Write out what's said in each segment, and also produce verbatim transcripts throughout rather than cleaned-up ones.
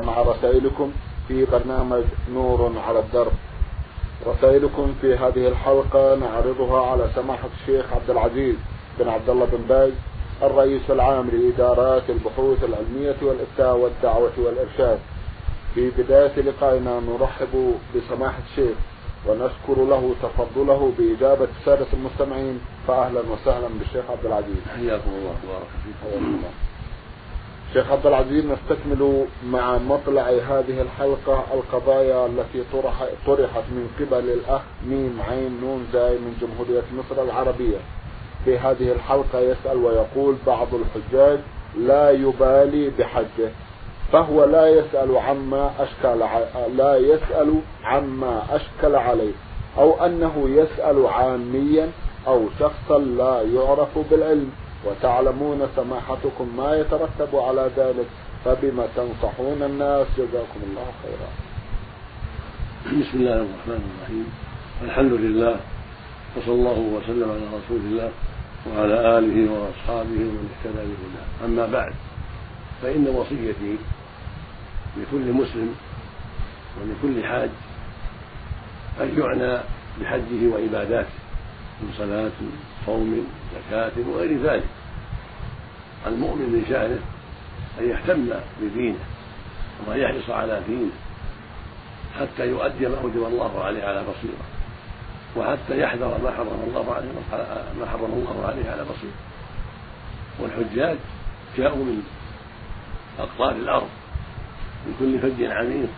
مع رسائلكم في برنامج نور على الدرب. رسائلكم في هذه الحلقة نعرضها على سماحة الشيخ عبد العزيز بن عبد الله بن باز الرئيس العام لإدارات البحوث العلمية والإفتاء والدعوة والإرشاد. في بداية لقائنا نرحب بسماحة الشيخ ونشكر له تفضله بإجابة السادة المستمعين، فأهلا وسهلا بالشيخ عبد العزيز. حياكم الله وبارك فيكم. شيخ عبد العزيز، نستكمل مع مطلع هذه الحلقة القضايا التي طرح طرحت من قبل الأخ ميم عين نون زاي من جمهورية مصر العربية. في هذه الحلقة يسأل ويقول: بعض الحجاج لا يبالي بحجه، فهو لا يسأل عما أشكل لا يسأل عما أشكل عليه، أو أنه يسأل عاميا أو شخصا لا يعرف بالعلم، وتعلمون سماحتكم ما يترتب على ذلك، فبما تنصحون الناس؟ جزاكم الله خيرا. بسم الله الرحمن الرحيم، الحمد لله، وصلى الله وسلم على رسول الله وعلى آله وأصحابه ومن اهتدى بهداه. أما بعد، فإن وصيتي لكل مسلم ولكل حاج أن يعنى بحجه وعباداته من صلاة، صوم، زكاة وغير ذلك. المؤمن من شأنه أن يهتم بدينه وأن يحرص على دينه حتى يؤدي ما أوجب الله عليه على بصيرة، وحتى يحذر ما حرم الله عليه ما حرم الله عليه على بصيرة. والحجاج جاءوا من أقطار الأرض من كل فج عميق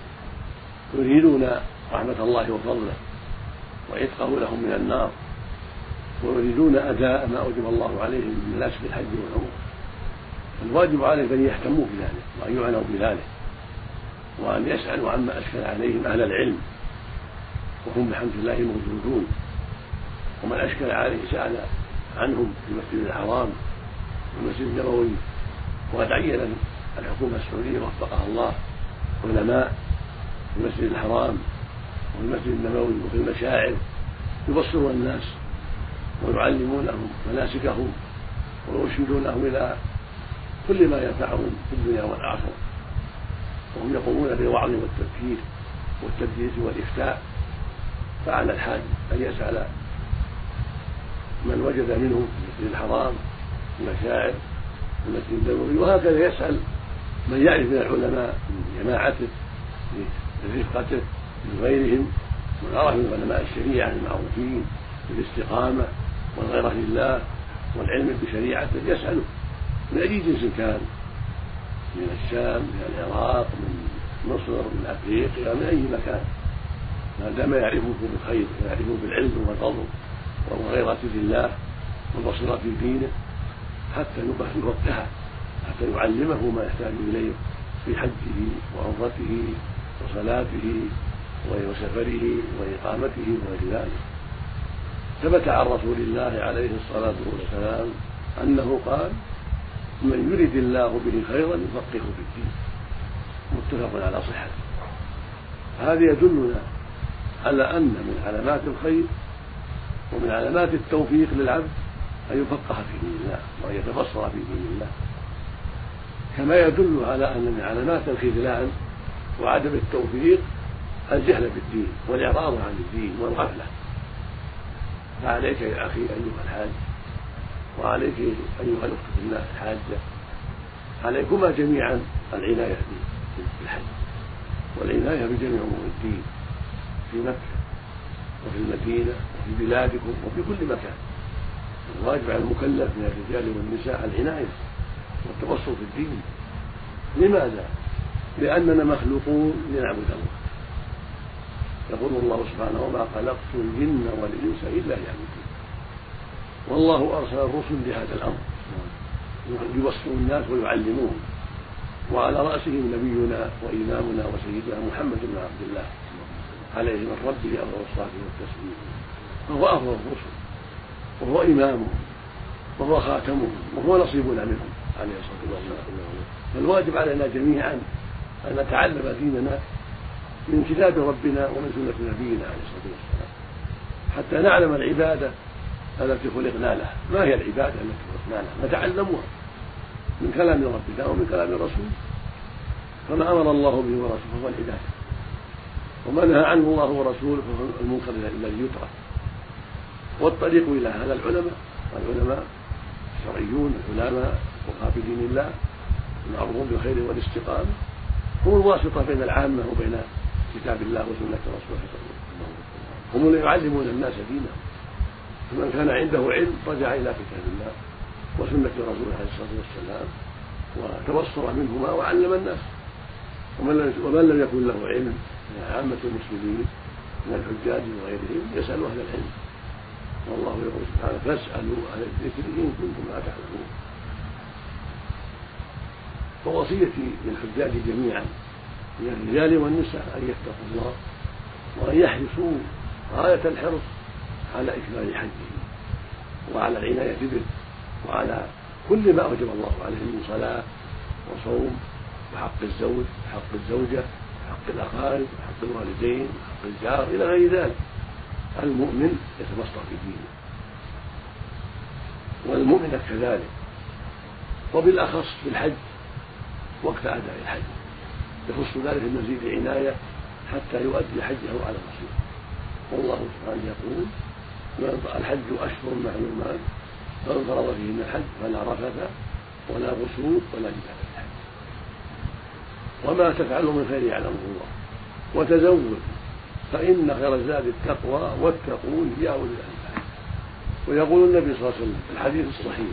يريدون رحمة الله وفضله وعتقه لهم من النار، ويريدون أداء ما أوجب الله عليهم من مناسك الحج والعمرة. الواجب عليهم أن يهتموا بذلك وأن يعنوا بذلك، وأن يسألوا عما أشكل عليهم أهل العلم، وهم بحمد الله موجودون. ومن أشكل عليه سأل عنهم في المسجد الحرام والمسجد النبوي، وقد عين الحكومة السعودية وفقها الله علماء في المسجد الحرام وفي المسجد النبوي وفي المشاعر يبصرون الناس ويعلمونهم مناسكهم ويرشدونهم إلى كل ما ينفعهم في الدنيا والآخرة. وهم يقومون بالوعظ والتذكير والتدريس والإفتاء. فعلى الحاج أن يسأل من وجد منهم في المسجد الحرام، في المشاعر، في المسجد النبوي، وهكذا يسأل من يعرف من العلماء من جماعته من رفقته من غيرهم، من عرف من علماء الشريعة المعروفين بالاستقامة والغيرة لله والعلم بشريعته، يسأله من أي جنس كان، من الشام، من العراق، من مصر، من أفريقيا، من أي مكان، ما دام يعرفه بالخير ويعرفه بالعلم والفضل والغيرة لله والبصيرة في دينه، حتى يفقهه، حتى يعلمه ما يحتاج إليه في حجه وعمرته وصلاته وسفره وإقامته وغير ذلك. ثبت عن رسول الله عليه الصلاة والسلام أنه قال: من يرد الله به خيرا يفقهه في الدين، متفق على صحته. هذا يدلنا على أن من علامات الخير ومن علامات التوفيق للعبد أن يفقه في دين الله وأن يتبصر في دين الله، كما يدل على أن من علامات الخذلان وعدم التوفيق الجهل بالدين والإعراض عن الدين والغفلة. فعليك يا أخي أيها الحاج، وعليك أيها الأخت في الله الحاجة، عليكما جميعا العناية بالحج والعناية بجميع أمور الدين في مكة وفي المدينة وفي بلادكم وفي كل مكان. الواجب على المكلف من الرجال والنساء العناية والتبصر في الدين. لماذا؟ لأننا مخلوقون لنعبد الله. يقول الله سبحانه: وما خلقت الجن والإنس إلا ليعبدون. والله أرسل الرسل لهذا الأمر يبصروا الناس ويعلموهم، وعلى رأسهم نبينا وإمامنا وسيدنا محمد بن عبد الله عليه من ربه أفضل الصلاة والتسليم، فهو أفضل الرسل وهو إمامهم وهو خاتمهم وهو نصيبنا منهم عليه الصلاة والسلام. فالواجب علينا جميعا أن نتعلم ديننا من كتاب ربنا ومن سنة نبينا عليه الصلاة والسلام، حتى نعلم العبادة التي خلقنا لها. ما هي العبادة التي خلقنا لها؟ نتعلمها من كلام ربنا ومن كلام الرسول. فما أمر الله به ورسوله فهو الهداية، وما نهى عنه الله ورسوله فهو المنكر الذي يترك. والطريق إلى هذا العلماء والعلماء الشرعيون العلماء وقاف دين الله المعروفون بالخير والاستقامة هم الواسطة بين العامة وبين كتاب الله وسنة رسوله صلى الله عليه وسلم، هم اللي يعلمون الناس دينهم. فمن كان عنده علم رجع إلى كتاب الله وسنة رسوله عليه الصلاة والسلام وتبصر منهما وعلم الناس. ومن لم يكن له علم من عامة المسلمين من الحجاج وغيرهم يسأل أهل العلم، والله يقول سبحانه فاسألوا أهل الذكر إن كنتم لا تعلمون. ووصيتي للحجاج جميعا من الرجال والنساء أن يتقوا الله وأن يحرصوا غاية الحرص على إكمال حجهم وعلى العناية به وعلى كل ما أوجب الله عليهم من صلاة وصوم وحق الزوج وحق الزوجة وحق الأقارب وحق الوالدين وحق الجار إلى غير ذلك. المؤمن يتبصر في دينه والمؤمن كذلك، وبالأخص في الحج وقت أداء الحج يخص ذلك المزيد عناية حتى يؤدي حجه على الرسول. والله سبحانه يقول الحج أشهر معلومات فمن فرض فيهن الحج فلا رفث ولا فسوق ولا جدال في الحج، وما تفعلوا من خير يعلمه الله وتزودوا فإن خير الزاد التقوى واتقون يا أولي الألباب. ويقول النبي صلى الله عليه وسلم في الحديث الصحيح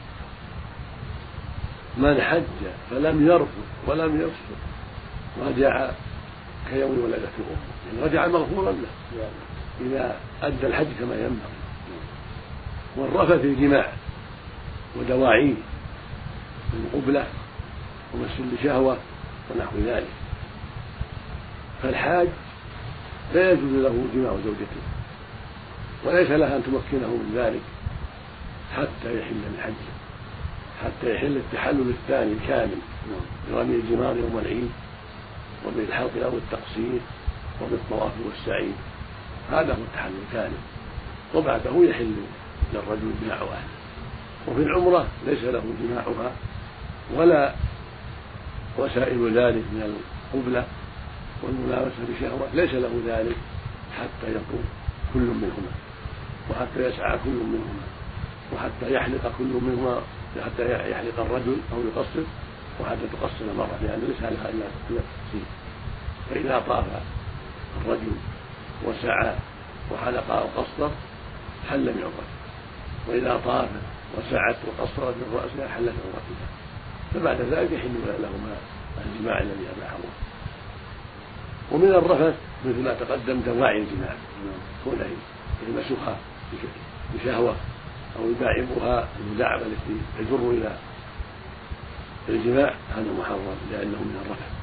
من حج فلم يرفث ولم يفسق رجع كيوم ولدته أمه، يعني رجع مغفورا له إذا أدى الحج كما ينبغي. والرفث الجماع ودواعيه من قبلة ومس لشهوة ونحو ذلك، فالحاج لا يجوز له جماع زوجته وليس لها أن تمكنه من ذلك حتى يحل من حجه، حتى يحل التحلل الثاني الكامل برمي الجمار يوم العيد وبالحلق أو التقصير وبالطواف والسعي، هذا هو التحلل الكامل، وبعده يحل للرجل جماع أهله. وفي العمرة ليس له جماعها ولا وسائل ذلك من القبلة والملامسة بشهوة، ليس له ذلك حتى يقوم كل منهما وحتى يسعى كل منهما وحتى يحلق كل منهما، حتى يحلق الرجل أو يقصر وحتى تقصر مرة، لأن ليس لها إلا التقصير. فإذا طاف الرجل وسعى وحلق أو قصر حل من عمرته، وإذا طاف وسعت وقصرت من رأسها حلت عمرتها، فبعد ذلك يحل لهما الجماع الذي أباحه الله. ومن الرفث مثل ما تقدم دواعي الجماع، كونه يلمسها بشهوة أو يداعبها المداعبة التي تجر إلى الجماع، هذا محرم لأنه من الرفث.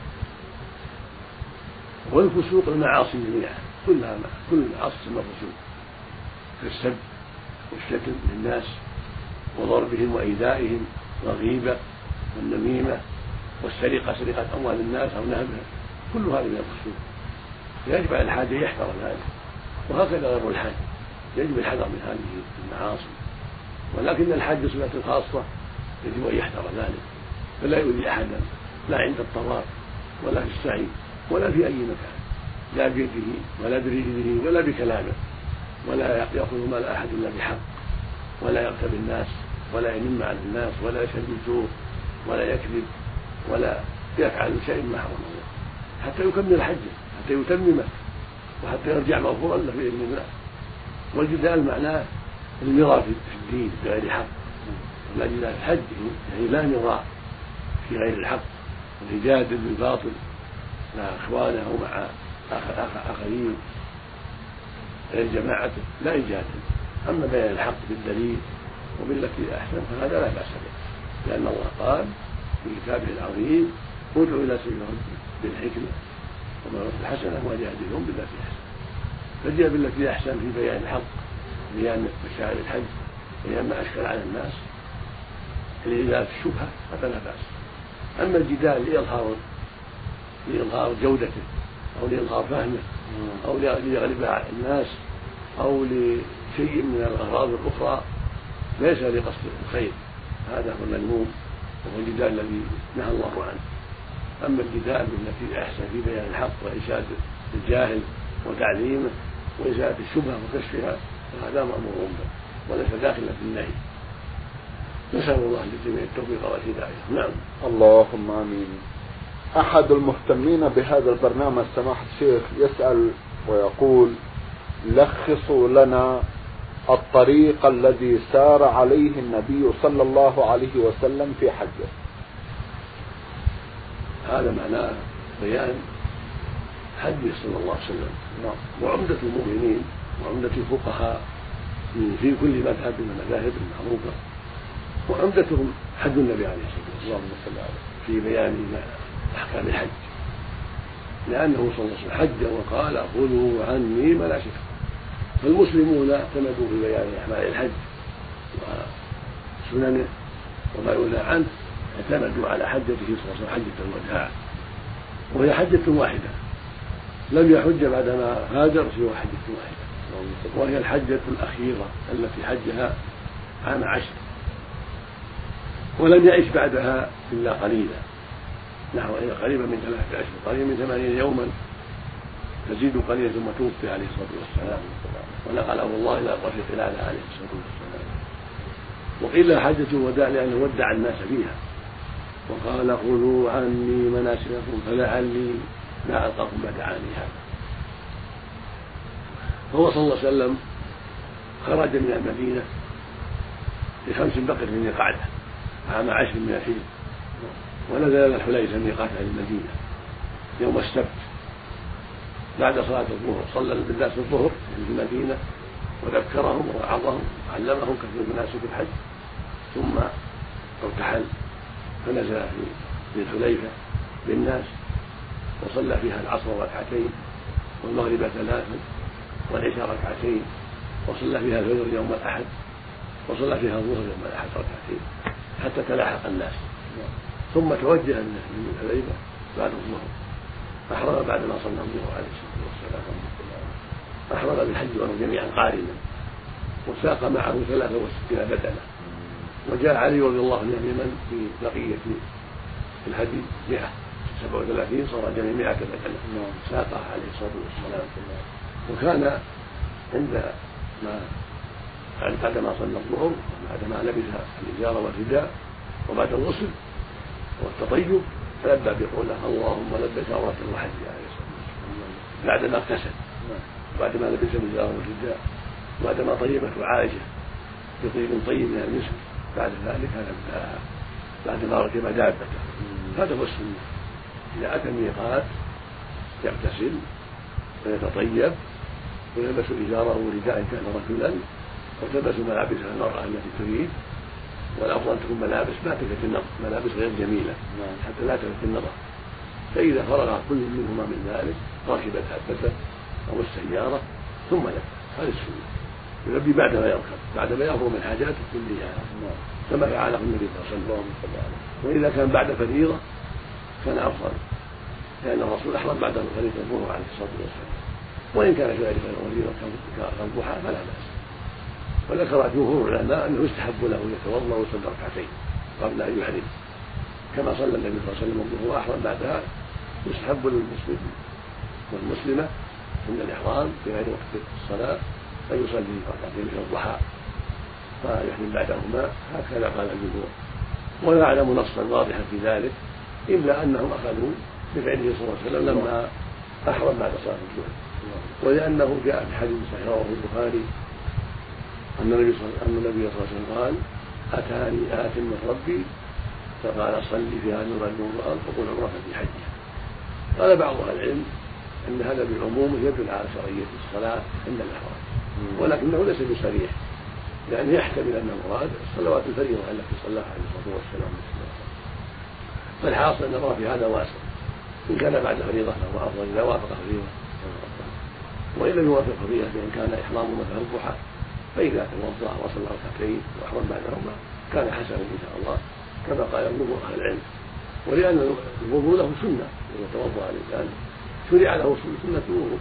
والفسوق المعاصي جميعا كلها كل المعاصي من الفسوق كالسب والشتم للناس وضربهم وإيذائهم والغيبة والنميمة والسرقة سرقة أموال الناس أو نهبها، كل هذا من الفسوق. يجب على الحاج يحذر ذلك، وهكذا غير الحاج يجب الحذر من هذه المعاصي. ولكن الحاج بصفة خاصة يجب أن يحذر ذلك، فلا يؤذي أحدا لا عند الطواف ولا في السعي ولا في أي مكان، لا بيده ولا برجله ولا بكلامه، ولا يأخذ مال أحد إلا بحق، ولا يغتاب الناس ولا ينم على الناس ولا يشهد بالزور ولا يكذب ولا يفعل شيء ما حرم الله حتى يكمل حجه حتى يتممه وحتى يرجع مغفورا له بإذن الله. والجدال معناه المراء في الدين بغير حق، ولا جدال في حجه يعني لا مراء في غير الحق، والجادل بالباطل مع اخوانه ومع اخرين غير جماعته لا يجادل. اما بيان الحق بالدليل وبالتي احسن فهذا لا باس به، لان الله قال في كتابه العظيم ادع الى سبيل ربك بالحكمه وموعظة الحسنه وجادلهم بالتي احسن. فجاء بالتي احسن في بيان الحق، بيان مشاعر الحج، بيان ما اشكل على الناس لإزالة الشبهه هذا لا باس. اما الجدال لإظهار لإظهار جودته أو لإظهار فهمه أو ليغلب الناس أو لشيء من الأغراض الأخرى ليس لقصد الخير، هذا هو المذموم وهو الجدال الذي نهى الله عنه. أما الجدال بالتي أحسن في بيان الحق وإرشاد الجاهل وتعليمه وإزالة الشبهة وكشفها فهذا مأمور به وليس داخلا في النهي. نسأل الله للجميع التوفيق والهداية. نعم. اللهم آمين. أحد المهتمين بهذا البرنامج سماحة الشيخ يسأل ويقول: لخصوا لنا الطريق الذي سار عليه النبي صلى الله عليه وسلم في حجه. هذا معناه بيان حجه صلى الله عليه وسلم. نعم. وعمدة المؤمنين وعمدة الفقهاء في كل مذهب من المذاهب المعروفة وعمدتهم حج النبي عليه الصلاة والسلام في بيان أحكام الحج، لأنه صلى الله عليه وسلم حج وقال: خذوا عني مناسككم. فالمسلمون اعتمدوا في بيان أعمال الحج وسننه وما ينهى عنه، اعتمدوا على حجته صلى الله عليه وسلم حجة الوداع، وهي حجة واحدة، لم يحج بعدما هاجر سوى حجة واحدة، وهي الحجة الأخيرة التي حجها عام عشر، ولم يعش بعدها إلا قليلا، نحو قريبا من ثلاثة أشهر، قريبا من ثمانين يوما تزيد قليلا، ثم توفي عليه الصلاة والسلام ونقله الله إلى الرفيق الأعلى عليه الصلاة والسلام. وقيل حجة الوداع لأنه ودع الناس فيها وقال: خذوا عني مناسككم فلعلي لا ألقاكم بعد عامي هذا. فهو صلى الله عليه وسلم خرج من المدينة بخمس بقر من القعدة عام عشر من الحجر، ونزل الحليفة ميقات أهل المدينة يوم السبت بعد صلاة الظهر، صلى بالناس الظهر في المدينة وذكرهم ووعظهم وعلمهم كثير من مناسك الحج، ثم ارتحل فنزل في الحليفة بالناس وصلى فيها العصر ركعتين والمغرب ثلاثا والعشاء ركعتين، وصلى فيها الفجر يوم الأحد، وصلى فيها الظهر يوم الأحد ركعتين حتى تلاحق الناس، ثم توجه من الحليفة بعد الظهر، أحرم بعد ما صلى الظهر عليه الصلاة والسلام، أحرم بالحج وهم جميعا قارنا، وساق معه ثلاثة وستين بدنة، وجاء علي رضي الله عنه يمن في بقية الهدي مئة سبعة وثلاثين، صار جميع مئة بدنة ساقها عليه الصلاة والسلام. وكان عند ما بعد ما صلى الظهر بعد ما لبس الإزار والرداء وبعد الغسل والتطيب فلبى بقوله: اللهم لبيك عمرة وحج عليه الصلاة والسلام، بعد ما اغتسل، بعد ما لبس الإزار والرداء، بعد ما طيبته عائشة بطيب طيب من المسك، بعد ذلك لباها بعد ما ركب دابته. هذا هو السنة، إذا أتى الميقات يغتسل ويتطيب ويلبس إزاره ورداء كان رجلا، وتلبس ملابس المرأة التي تريد، والأفضل تكون ملابس ما تلفت النظر، ملابس غير جميلة حتى لا تلفت النظر. فإذا فرغ كل منهما من ذلك ركب دابته أو السيارة ثم لبى. هذه السنة، يلبي بعد ما يركب، بعد ما يفرغ من حاجاته كلها كما فعله النبي صلى الله عليه وسلم. وإذا كان بعد فريضة كان أفضل، لأن الرسول أحرم بعد فريضة الظهر عليه الصلاة والسلام، وإن كان في ذلك الفريضة كالضحى فلا بأس. وذكر جمهور العلماء أنه يستحب له يتوضأ ويصلي ركعتين قبل أن يحرم، كما صلى النبي صلى الله عليه وسلم الظهر وأحرم بعدها. يستحب للمسلم والمسلمة عند الإحرام في غير وقت الصلاة أن يصلي ركعتين من الضحى فيحرم بعدهما، هكذا قال الجمهور، ولا أعلم نصا واضحا في ذلك إلا أنهم أخذوا بفعله صلى الله عليه وسلم لما أحرم بعد صلاة الظهر، ولأنه جاء في حديث صحيح رواه البخاري أن النبي صلى الله عليه وسلم قال: أتاني آت من ربي فقال: صل في هذا الرجل والأرض وقل عمرة في حجه. قال بعض أهل العلم أن هذا بعمومه يدل على شرعية الصلاة عند الإحرام، ولكنه ليس بصريح، لأنه يحتمل أن المراد الصلوات الفريضة التي صلاها عليه الصلاة والسلام. فالحاصل أن الله في هذا واسع، إن كان بعد فريضة فهو أفضل إذا وافق فريضة، وإن لم يوافق فريضة فإن كان إحرامه مثل الضحى فإذا توضأ وصلى ركعتين وأحرم بعدهما كان حسنا إن شاء الله، كما قال جمهور أهل العلم. ولأن الوضوء له سنة، إذا توضأ الإنسان شرع له سنة الوضوء،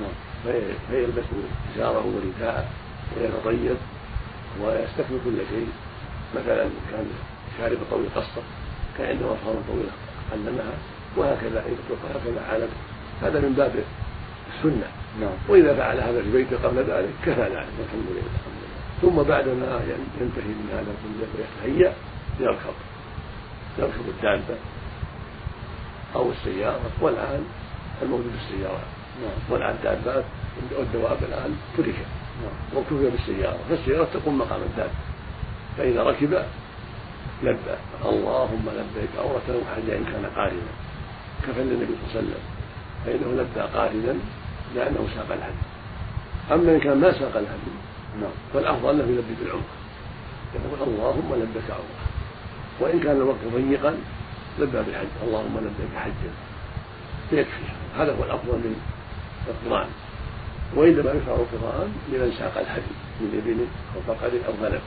فيلبس إزاره ورداءه ويتطيب ويستكمل كل شيء. مثلا كان شارب طويل قصة، كان عنده أظفار طويلة علمها وهكذا إن أطلق هكذا علم، هذا من باب السنة. نعم. وإذا فعل هذا في بيته قبل ذلك كفى ذلك والحمد لله. ثم بعدما ينتهي من هذا كله ويتهيأ يركب يركب الدابة أو السيارة، والآن الموجود بالسيارات. نعم. والآن الدابات والدواب الآن تركت. نعم. وكفي بالسيارة، فالسيارة تقوم مقام الدابة، فإذا ركب لبى اللهم لبيك عورة وحجا إن كان قارنا، كفى النبي صلى الله عليه وسلم، فإنه لبى قارنا لأنه ساق الهدي. أما إن كان ما ساق الهدي نعم. فالأفضل أنه يلبي بالعمرة، يقول اللهم لبيك عمرة. وإن كان الوقت ضيقا لبى بالحج، اللهم لبيك حجا، يكفي. هذا هو الأفضل من القران. وإنما يشرع القران لمن ساق الهدي من إبل أو بقر أو غنم.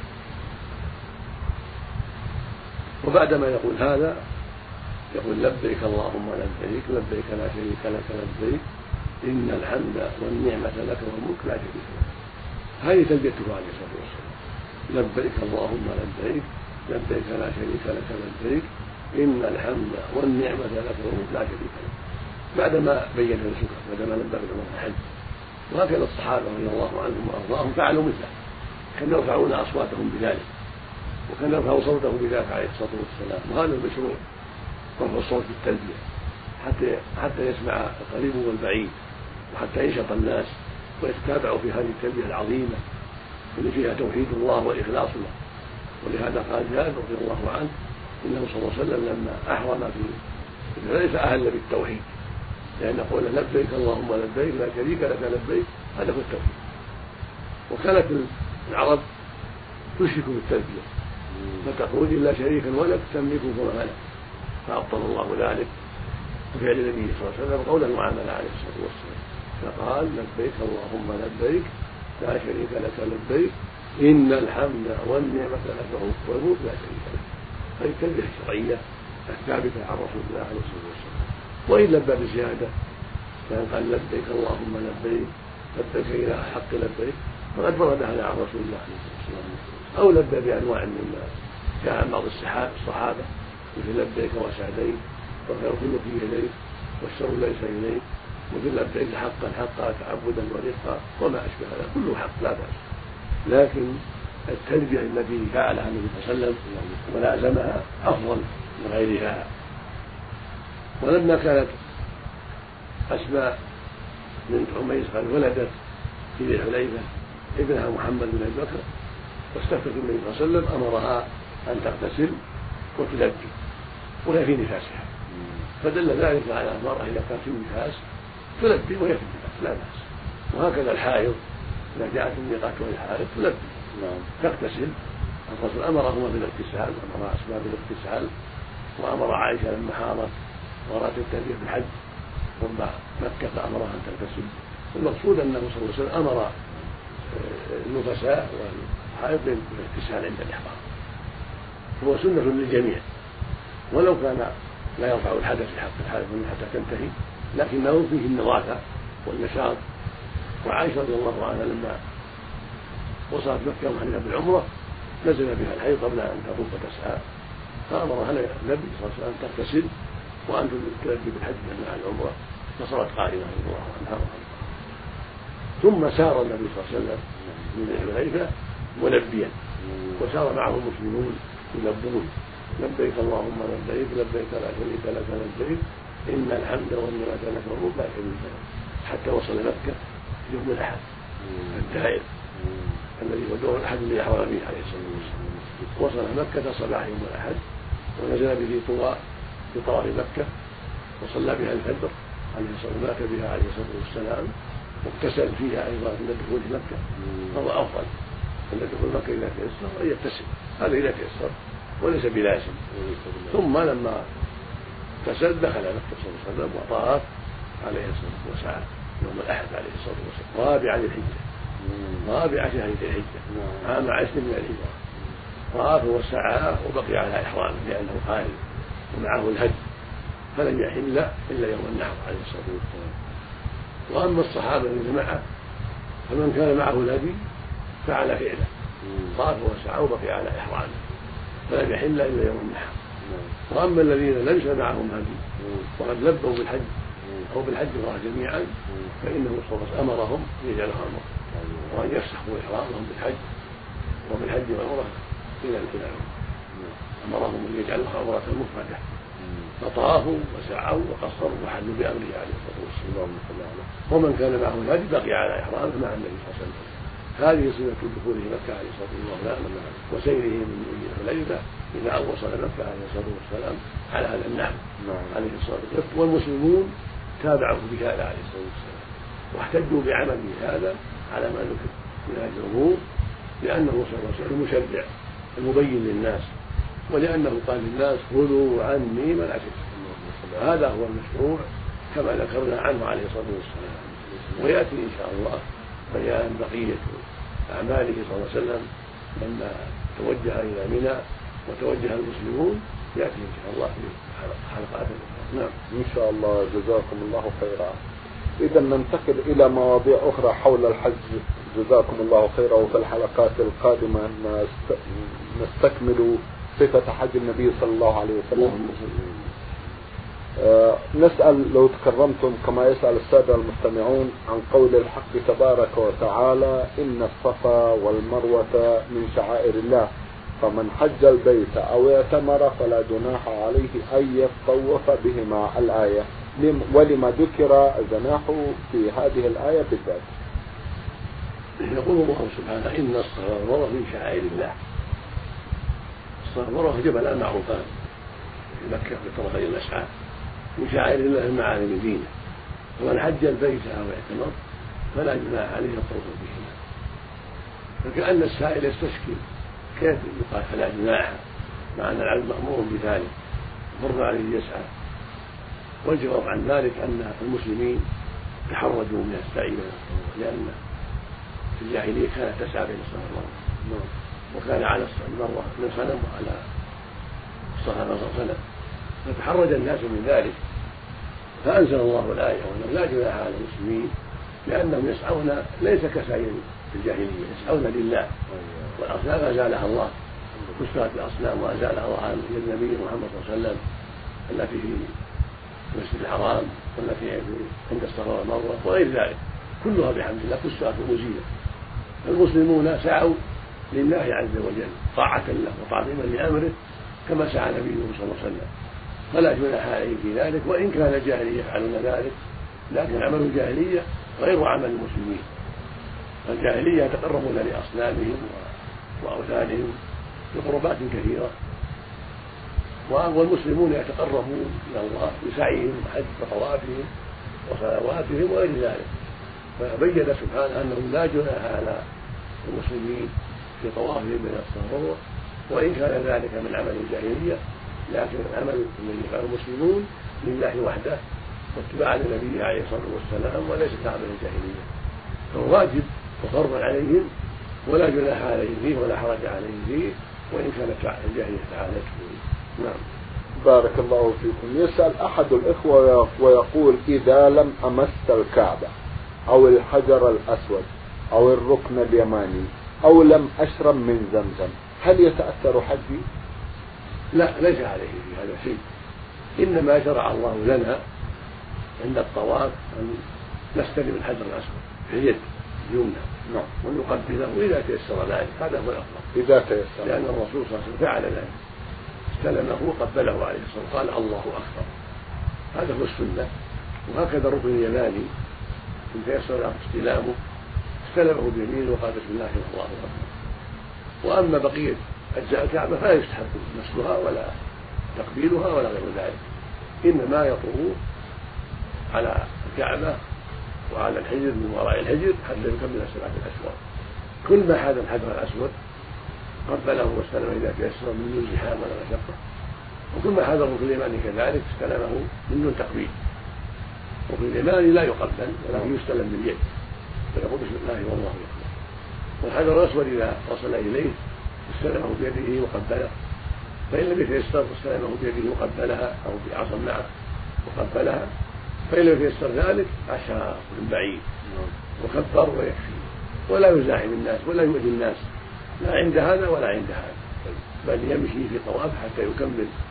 وبعدما يقول هذا يقول لبيك اللهم لبيك لبيك لا شريك لك لبيك إن الحمد والنعمة لك والملك لا شريك لك. هذه تلبيته عليه الصلاة والسلام، لبيك اللهم لبيك لبيك لا شريك لك لبيك إن الحمد والنعمة لك والملك لا شريك لك، بعدما بين نسكه بعدما لبى بالعمرة الحج. وهكذا الصحابة رضي الله عنهم وأرضاهم فعلوا مثله، كانوا يرفعون أصواتهم بذلك، وكان يرفع صوته بذلك عليه الصلاة والسلام. وهذا المشروع، رفع الصوت بالتلبية حتى حتى يسمع القريب والبعيد، وحتى ينشط الناس ويتتابعوا في هذه التلبية العظيمة اللي فيها توحيد الله والإخلاص له. ولهذا قال جابر رضي الله عنه إنه صلى الله عليه وسلم لما أحرم في ذلك أهل بالتوحيد، لأن قوله لبيك اللهم لبيك لا شريك لك لبيك هذا هو التوحيد. وكانت العرب تشرك بالتلبية فتقول إلا شريكا ولك تملكه فما ملك، فأبطل الله ذلك بفعل النبي صلى الله عليه وسلم قولا وعملا عليه الصلاة والسلام، فقال لبيك اللهم لبيك لا شريك لك لبيك إن الحمد والنعمة لك والملك لا شريك لك. هذه التلبية الشرعية الثابتة عن رسول الله عليه الصلاة والسلام. وإن لبى بزيادة كان قال لبيك اللهم لبيك لبيك إلى حق لبيك فقد ورد هذا عن رسول الله عليه الصلاة والسلام. أو لبى بأنواع مما جاء عن بعض الصحابة مثل لبيك وسعديك والخير كله في يديك والشر ليس إليك، مثل لبيك حقا حقا تعبدا ورقا وما أشبه هذا كله حق لا بأس. لكن التلبية التي فعلها النبي صلى الله عليه وسلم ولازمها أفضل من غيرها. ولما كانت أسماء بنت عميس قد ولدت في ذي الحليفة ابنها محمد بن أبي بكر واستفتت النبي صلى الله عليه وسلم أمرها أن تغتسل وتلبي وهي في نفاسها، فدل ذلك على أن المرأة إذا كانت في النفاس تلبي وهي في النفاس لا بأس. وهكذا الحائض إذا جاءت الميقات وهي حائض تلبي تغتسل. الرسول أمرهما بالاغتسال، أمر أسماء بالاغتسال، وأمر عائشة لما حاضت وأرادت التلبية بالحج ثم مكة فأمرها أن تغتسل. المقصود أنه صلى الله عليه وسلم أمر النفساء والحائض بالاغتسال عند الإحرام، هو سنة للجميع ولو كان لا يرفع الحدث في حق الحائض حتى تنتهي، لكنه فيه النظافة والنشاط. وعائشة رضي الله عنها لما وصلت مكة وحلت بالعمرة نزل بها الحيض قبل أن تطوف وتسعى، فأمرها النبي صلى الله عليه وسلم تغتسل وأن تلبي بالحج مع العمرة، فصارت قائمة رضي الله عنها. ثم سار النبي صلى الله عليه وسلم من ذي الحليفة ملبيا، وسار معه المسلمون يلبون لبيك اللهم لبيك لبيك لا شريك لك لبيك إن الحمد والنعمة لك والملك لا شريك لك، حتى وصل مكة يوم الأحد الدائر الذي هو دور الأحد الذي أحرم به عليه الصلاة والسلام. وصل مكة صباح يوم الأحد ونزل به طواء في طواف مكة وصلى بها الفجر عليه الصلاة والسلام، مات بها عليه الصلاة والسلام، واغتسل فيها أيضا عند دخول مكة، فهو أفضل عند دخول مكة إذا تيسر أن يغتسل، هذا إذا تيسر وليس بلازم. ثم لما اغتسل دخل مكة صلى الله عليه وسلم وطاف عليه الصلاة والسلام يوم الأحد عليه الصلاة والسلام رابع ذي الحجة، رابع شهر ذي الحجة عام عشر من الهجرة، طاف وسعى وبقي على إحرامه لأنه قارن ومعه الهدي فلم يحل إلا يوم النحر عليه الصلاة والسلام. وأما الصحابة الذين معه فمن كان معه الهدي فعل فعله، طاف وسعى وبقي على إحرامه فلم يحل إلا يوم النحر. وأما الذين ليس معهم هدي وقد لبوا بالحج أو بالحج الله جميعا فإنه صلى الله عليه وسلم أمرهم أن يجعلها عمرة وأن يفسخوا إحرامهم بالحج وبالحج والعمرة إلى العمرة. أمرهم أن يجعلوها عمرة مفردة فطافوا وسعوا وقصروا وحلوا بأمره عليه الصلاة والسلام. ومن كان معه الهدي بقي على إحرامه مع النبي صلى الله عليه وسلم. هذه سنة دخوله مكة عليه الصلاة والسلام وسيره من حليفة إذا وصل مكة عليه الصلاة والسلام على هذا النحو عليه الصلاة والسلام. والمسلمون تابعوا بهذا عليه الصلاة والسلام واحتجوا بعمله هذا على ما ذكر من هذه الأمور لأنه صلى الله عليه وسلم مشرع المبين للناس ولأنه قال للناس خذوا عني مناسككم. هذا هو المشروع كما ذكرنا عنه عليه الصلاة والسلام. ويأتي إن شاء الله بيان بقية أعماله صلى الله عليه وسلم لما توجه إلى منى وتوجه المسلمون يأتي إن شاء الله في حلقات أخرى. نعم إن شاء الله. جزاكم الله خيرا. إذا ننتقل إلى مواضيع أخرى حول الحج جزاكم الله خيرا. وفي الحلقات القادمة نستكمل صفة حج النبي صلى الله عليه وسلم. أه نسأل لو تكرمتم كما يسأل السادة المستمعون عن قول الحق تبارك وتعالى إن الصفا والمروة من شعائر الله فمن حج البيت أو اعتمر فلا جناح عليه أن يطوف بهما الآية. ولما ذكر الجناح في هذه الآية بالذات؟ يقول الله سبحانه إن الصفا والمروة من شعائر الله. الصفا والمروة جبلان معروفان في مكة بطرفي المسعى من شعائر الله المعالم دينه. ومن حج البيت أو اعتمر فلا جناح عليه الطوف بهما. فكأن السائل يستشكل كيف يقال فلا جناح مع أن العبد مأمور بذلك فرض عليه يسعى. والجواب عن ذلك أن المسلمين تحرجوا من السعي بين الصفا لأن في الجاهلية كانت تسعى بين الصفا والمروة وكان على المروة من صنم وعلى الصفا من صنم فتحرج الناس من ذلك فأنزل الله الآية وأنه لا جناح على المسلمين لأنهم يسعون ليس كسعي في الجاهلية يسعون لله والأصنام أزالها الله كسرت الأصنام وأزالها الله عن النبي محمد صلى الله عليه وسلم التي في المسجد الحرام والتي عند الصفا والمروة وغير ذلك كلها بحمد الله كسرت وأزيلت. المسلمون سعوا لله عز وجل طاعة له وتعظيما لأمره كما سعى نبيه صلى الله عليه وسلم فلا جناح عليه في ذلك وإن كان الجاهلية يفعلون ذلك لكن عمل الجاهلية غير عمل المسلمين. الجاهلية يتقربون لأصنامهم وأوثانهم بقربات كثيرة والمسلمون يتقربون إلى الله بسعيهم وحج وطوافهم وصلواتهم وغير ذلك. فبين سبحانه أنه لا جناح على المسلمين في طوافهم بين الصفا والمروة وإن كان ذلك من عمل الجاهلية لكن العمل الذي يفعله المسلمون لله وحده واتباعا لنبيه عليه الصلاة والسلام وليس كعمل الجاهلية. فالواجب وفرض عليهم ولا جناح عليهم فيه ولا حرج عليهم فيه وإن كانت الجاهلية فعلته. نعم. بارك الله فيكم. يسأل أحد الإخوة ويقول إذا لم أمس الكعبة أو الحجر الأسود أو الركن اليماني أو لم أشرب من زمزم هل يتأثر حجي؟ لا ليس عليه في هذا شيء. إنما شرع الله لنا عند الطواف أن نستلم الحجر الأسود في اليد اليمنى نعم ونقبله إذا تيسر ذلك هذا هو الأفضل إذا تيسر لأن الرسول صلى الله عليه وسلم فعل ذلك استلمه وقبله عليه الصلاة والسلام قال الله أكبر. هذا هو السنة. وهكذا الركن اليماني إن تيسر له استلامه استلمه بيمينه وقال بسم الله والله أكبر. وأما بقية أجزاء الكعبة فلا يستحب مسحها ولا تقبيلها ولا غير ذلك. إنما يطوف على الكعبة وعلى الحجر من وراء الحجر حتى يكمل السبعة الأشواط. كل ما حاذا الحجر الأسود قبله واستلم إذا تيسر من دون زحام ولا مشقة وكل ما حاذا الركن اليماني كذلك استلمه من دون تقبيل. الركن اليماني لا يقبل ولكن يستلم باليد فيقول بسم الله والله أكبر. والحجر الأسود إذا وصل إليه استلمه بيده وقبله فإن لم يتيسر استلمه بيده وقبلها أو بعصا معه وقبلها فإن لم يتيسر ذلك أشار من بعيد وكبر ويكفي ولا يزاحم الناس ولا يؤذي الناس لا عند هذا ولا عند هذا بل يمشي في طواف حتى يكمل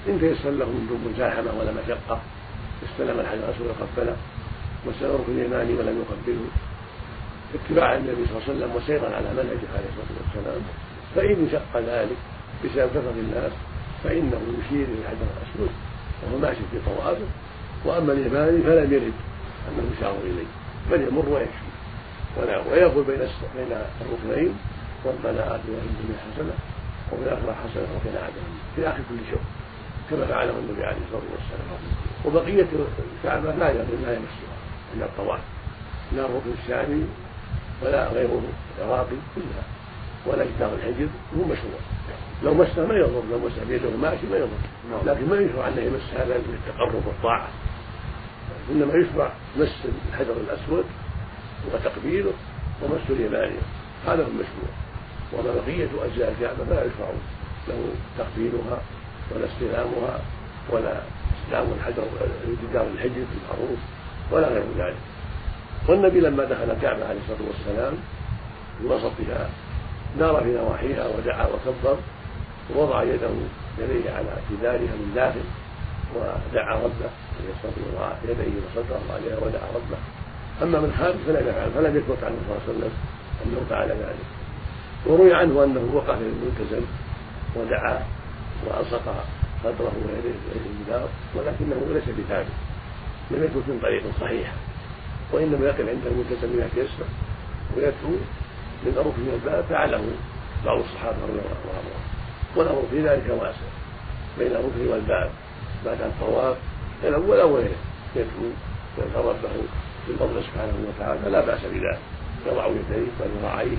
إن تيسر له من دون مزاحمة ولا مشقة استلم الحجر الأسود وقبله، واستلم الركن اليماني ولم يقبله، اتباعا النبي صلى الله عليه وسلم وسيرا على منهجه عليه الصلاة والسلام. فإن شق ذلك بسبب كثرة الناس فإنه يشير إلى الحجر الأسود وهو ماشي في طوافه، وأما اليماني فلم يرد أنه يشار إليه بل يمر ويكفي، ويقول بين بين الركنين ربنا آتنا في الدنيا حسنة وفي الآخرة حسنة وقنا عذاب في آخر كل شوط كما فعله النبي عليه الصلاة والسلام. وبقية الكعبة لا لا يمسها إلا الطواف، لا الركن الثاني ولا غيره العراقي كلها ولا جدار الحجر هو مشروع. لو مسها ما يضر، لو مسها بيده ماشي ما يضر، لكن ما يشرع أنه يمس هذا للتقرب والطاعة، إنما يشرع مس الحجر الأسود وتقبيله ومس اليماني، هذا هو المشروع. وما بقية أجزاء الكعبة فلا يشرع له تقبيلها ولا استلامها ولا استلام الحجر جدار الحجر المعروف ولا غير ذلك. والنبي لما دخل الكعبة عليه الصلاة والسلام في وسطها نار في نواحيها ودعا وكبر ووضع يده يديه على جدارها من داخل ودعا ربه وضع يديه وصدره عليها ودعا ربه. أما من خارج فلم يفعل، فلم يثبت عنه صلى الله عليه وسلم أنه فعل ذلك. وروي عنه أنه وقف في الملتزم ودعا وألصق صدره ويديه إلى الجدار، ولكنه ليس بثابت، لم يكن من طريق صحيح، وإنما يقف عند الملتزم يتيسر ويدعو من ركن من الباب، فعله بعض الصحابة رضي الله عنهم. والأمر في ذلك واسع بين الركن والباب بعد الطواف الأول أو غيره، يدعو ويدعو ربه بالفضل سبحانه وتعالى لا بأس بذلك، يضع يديه وذراعيه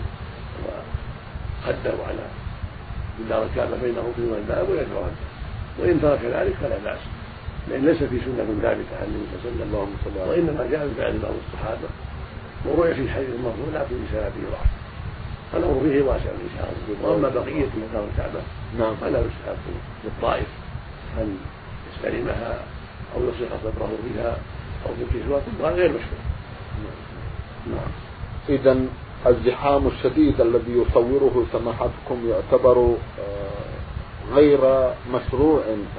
وخده على جدار الكعبة بين الركن والباب ويدعو ربه، وإن ترك ذلك فلا بأس، لأن ليس في سنة ثابتة عن النبي صلى الله عليه وسلم، وإنما جاء بفعل بعض الصحابة ورؤي في حديث مرفوع لكن بسببه ضعف، فالأمر فيه واسع إن شاء الله. وأما بقية مقام الكعبة فلا يستحب للطائف أن يستلمها أو يلصق صدره بها أو بالكسوة، كلها غير مشروع. نعم. إذن الزحام الشديد الذي يصوره سماحتكم يعتبر غير مشروع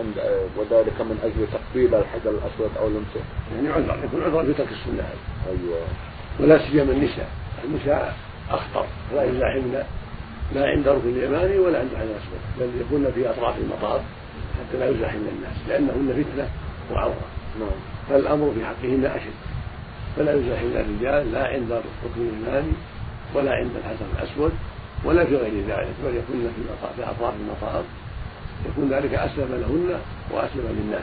وذلك من أجل تقبيل الحجر الأسود أو لمسه، يعني عذر، يكون عذر في ترك السنة. أيوة. ولا سيما النساء، النساء أخطر، لا يزاحمن لا عند ركن اليماني ولا عند الحجر الأسود، بل يكون في أطراف المطاف حتى لا يزاحمن الناس لأنهن فتنة وعورة. نعم. فالأمر في حقهن أشد، فلا يزاحمن الرجال لا عند الركن اليماني ولا عند الحجر الأسود ولا في غير ذلك، بل يكون في أطراف المطاف، يكون ذلك أسلم لهن وأسلم للناس.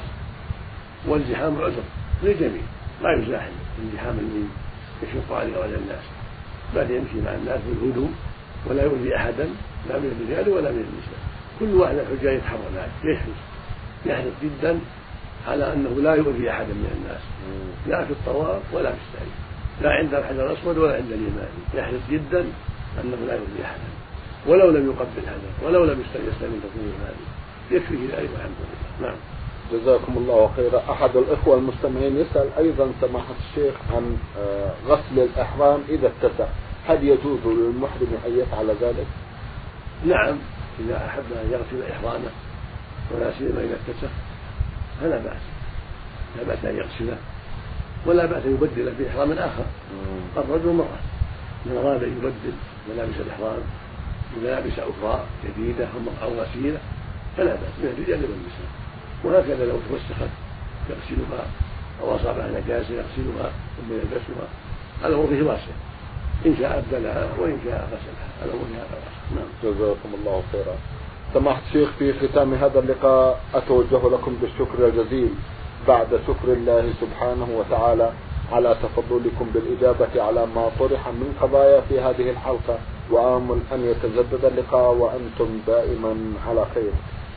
والزحام عذر للجميع، لا يزاحم الزحام الذي يشق عليه وعلى الناس، بل يمشي مع الناس بالهدوء ولا يؤذي أحدا لا من الرجال ولا من النساء. كل واحد الحجاج يتحرى ذلك، يحرص يحرص جدا على أنه لا يؤذي أحدا من الناس، لا في الطواف ولا في السعي، لا عند الحجر الأسود ولا عند اليماني، يحرص جدا أنه لا يؤذي أحدا ولو لم يقبل الحجر ولو لم يستلم الركن اليماني، يكفيه ذلك والحمد لله. نعم. جزاكم الله خيرا. أحد الإخوة المستمعين يسأل أيضا سماحة الشيخ عن غسل الإحرام إذا اتسع، هل يجوز للمحرم أن يفعل ذلك؟ نعم، إذا أحب أن يغسل إحرامه ولا سيما إذا اتسع فلا بأس، لا بأس أن يغسله ولا بأس أن يبدل في إحرام آخر. الرجل مرة من أراد أن يبدل ملابس الإحرام بملابس أخرى جديدة أو غسيلة فلا بأس من الرجال والنساء، وهكذا لو توسخت يغسلها أو أصابها نجاسة يغسلها ثم يلبسها، الأمر فيه واسع، إن شاء أبدلها وإن شاء غسلها، الأمر فيه هذا واسع. نعم. جزاكم الله خيرا. سماحة الشيخ، في ختام هذا اللقاء أتوجه لكم بالشكر الجزيل بعد شكر الله سبحانه وتعالى على تفضلكم بالإجابة على ما طرح من قضايا في هذه الحلقة، وآمل أن يتجدد اللقاء وأنتم دائما على خير.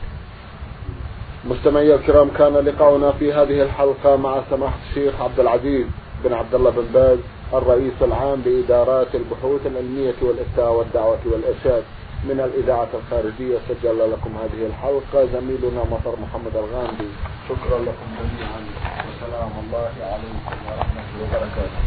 مستمعي الكرام، كان لقاؤنا في هذه الحلقة مع سماحة الشيخ عبد العزيز بن عبد الله بن باز الرئيس العام لإدارات البحوث العلمية والإفتاء والدعوة والإرشاد من الإذاعة الخارجية. سجل لكم هذه الحلقة زميلنا مطر محمد الغامدي. شكرا لكم جميعا، والسلام الله عليكم ورحمة الله وبركاته.